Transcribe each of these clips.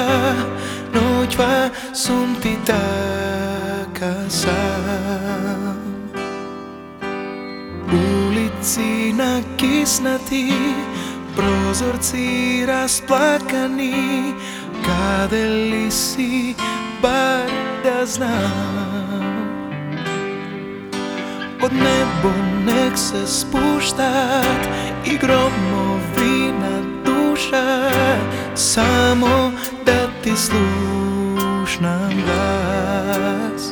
noćva som ti taka sam. Ulici nakisnati, prozorci rasplakani, kade li si, bar da znam. Od nebo nek se spuštat i gromovi na duša, samo da ti slušnam glas.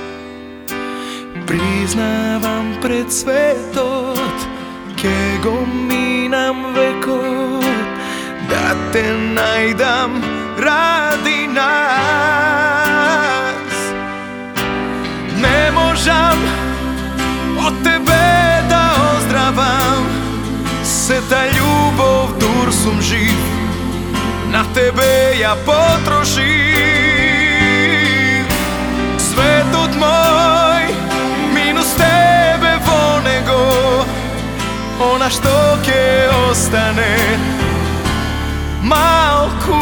Priznavam pred svetot, kego minam vekot, da te najdam radi nas. Ne možam od tebe da ozdravam, se ta ljubov dur sum živ, na tebe ja potrošim. Svetot moj, minus tebe vo nego ona što ke ostane malku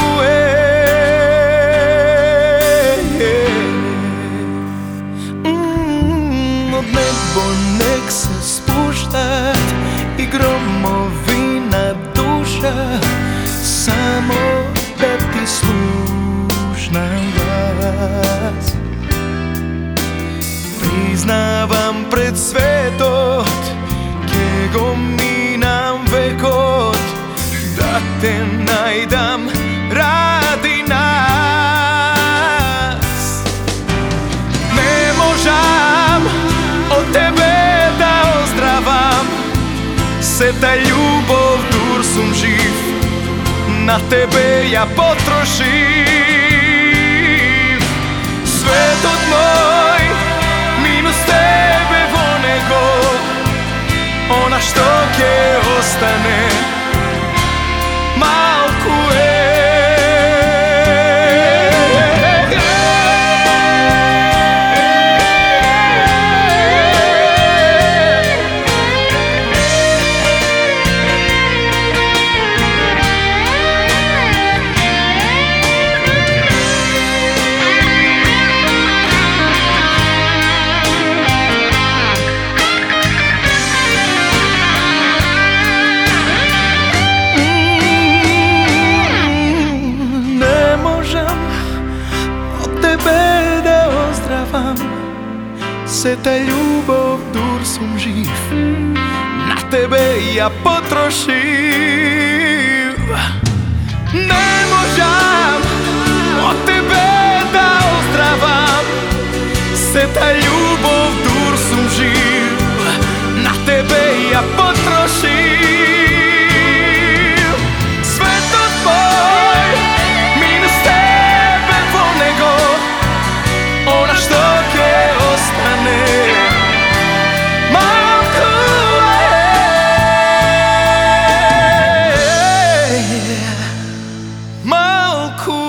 od nebo nek se spuštat i gromovi na duša, samo da ti slušnam glas. Priznavam pred svetot, kego minam vekot, da te najdam radi nas. Ne možam od tebe da ozdravam, se ta ljubov dur sum živ, na tebe ja potrošim. Svetot moj, minus tebe vo nego ona što ke ostane malku se ta ljubov dur sum živ, na tebe ja potrošim. Ne možam od tebe da ozdravam, se ta ljubov dur sum živ, na tebe ja potrošim. Svetot moj, minus tebe vo nego ona što ke ostane malku malku